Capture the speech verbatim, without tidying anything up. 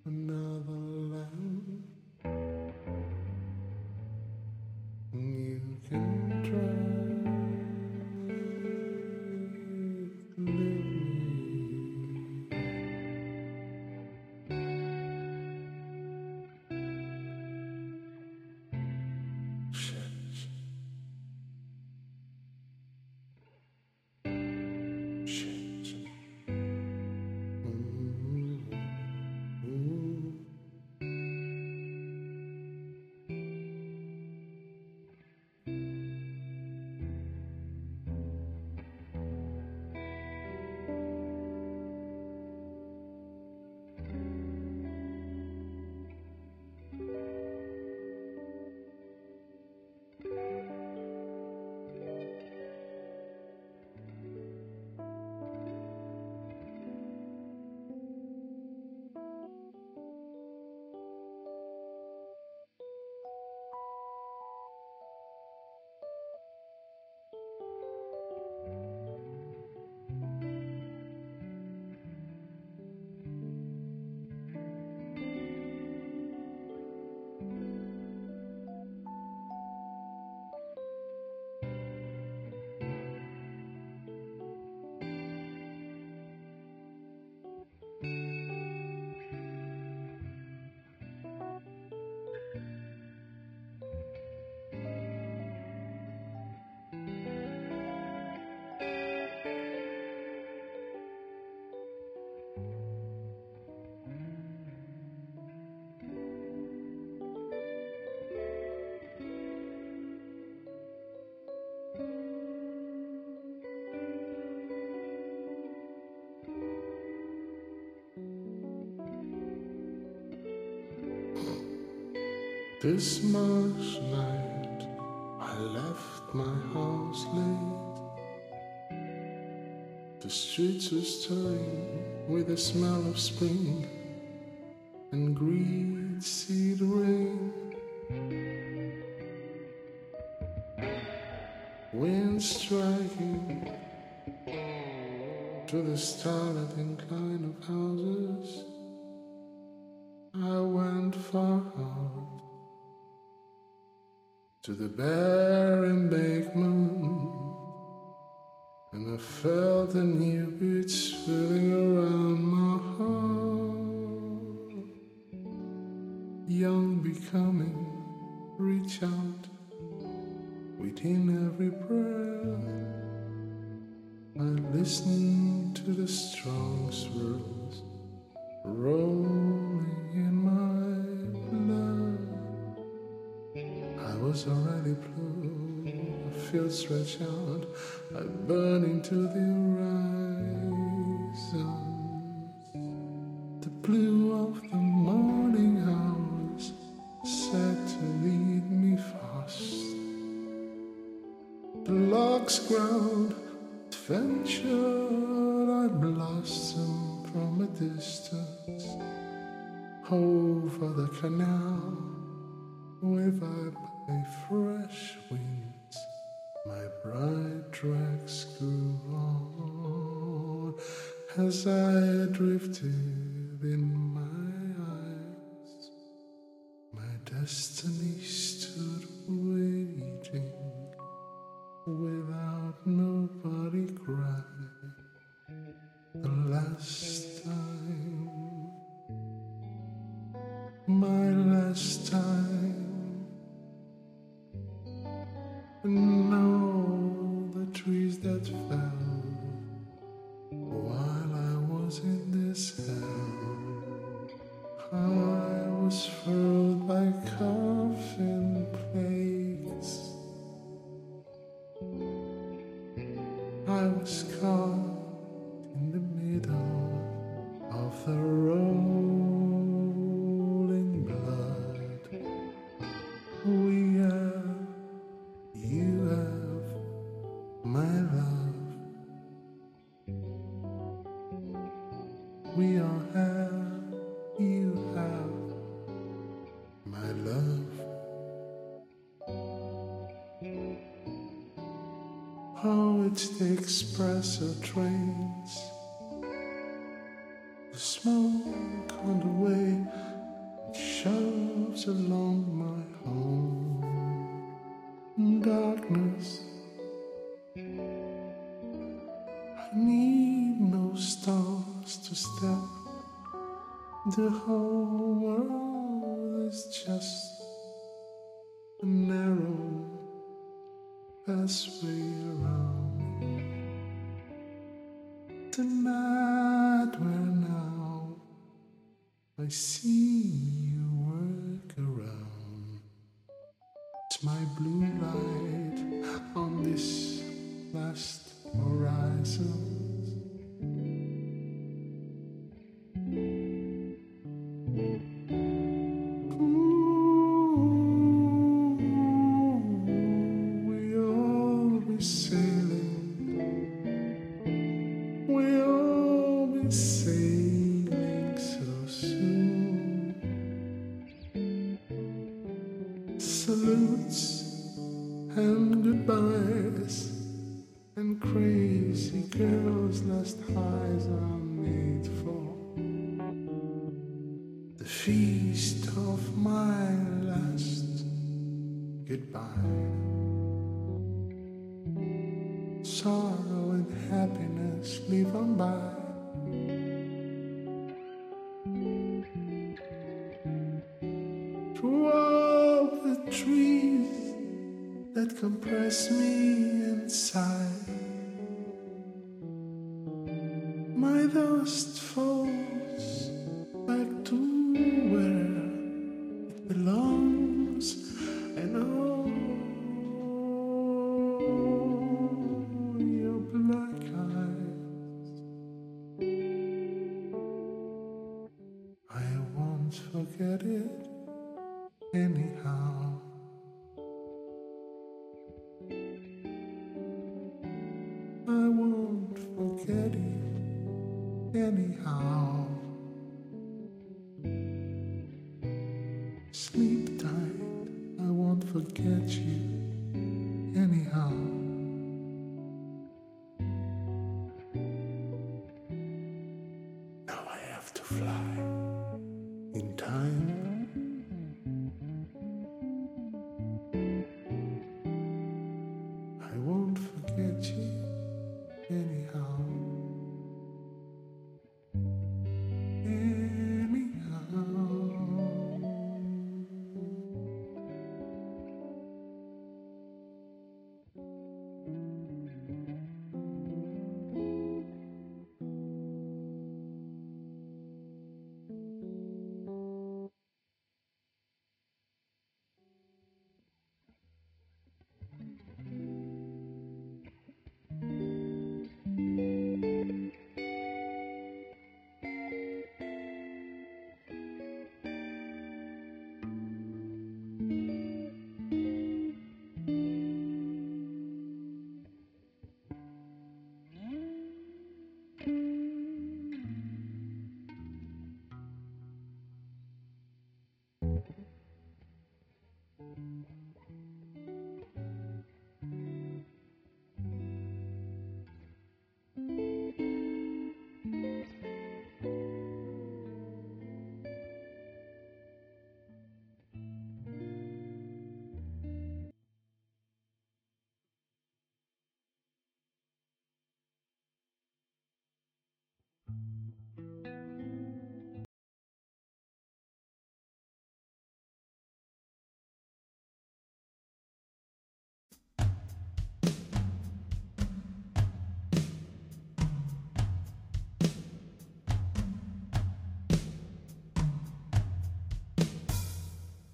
another land. You can try to leave me. Shit. Shit. Mm-hmm. Mm-hmm. This March night, I left my house late. The streets were stirring with the smell of spring and green seed rain. Wind striking to the starlit incline of houses. I went far out to the bare embankment, and I felt a new beat swirling around my heart. Young becoming, reach out within every breath. I listen to the strong swirls rolling in my blood. I was already blue, I feel stretched out, I burn into the horizon. The blue of the morning hours said to lead me fast. The lark's ground adventure, I blossom from a distance. Over the canal, wave by fresh winds, my bright tracks grew on as I drifted in my eyes. My destiny stood waiting without nobody crying. The last time, my last time. And all the trees that fell while I was in this hell, I was furrowed by coffin plagues. I was caught in the middle of the rolling blood. We have, you have my love. We all have, you have my love. Oh, it's the expresso trains, the smoke on the way along my home. Darkness, I need no stars to step. The whole world is just a narrow passway around. Tonight where now I see you work around. It's my blue light on this last horizon. We'll be sailing so soon. Salutes and goodbyes and crazy girls' last highs are made for the feast of my last goodbye. Sorrow and happiness leave on by. Through all the trees that compress me inside, my dust falls back to where it belongs, and oh, black eyes, I won't forget it anyhow. I won't forget it anyhow. Sleep tight, I won't forget you anyhow. Now I have to fly in time. I won't forget you anyhow.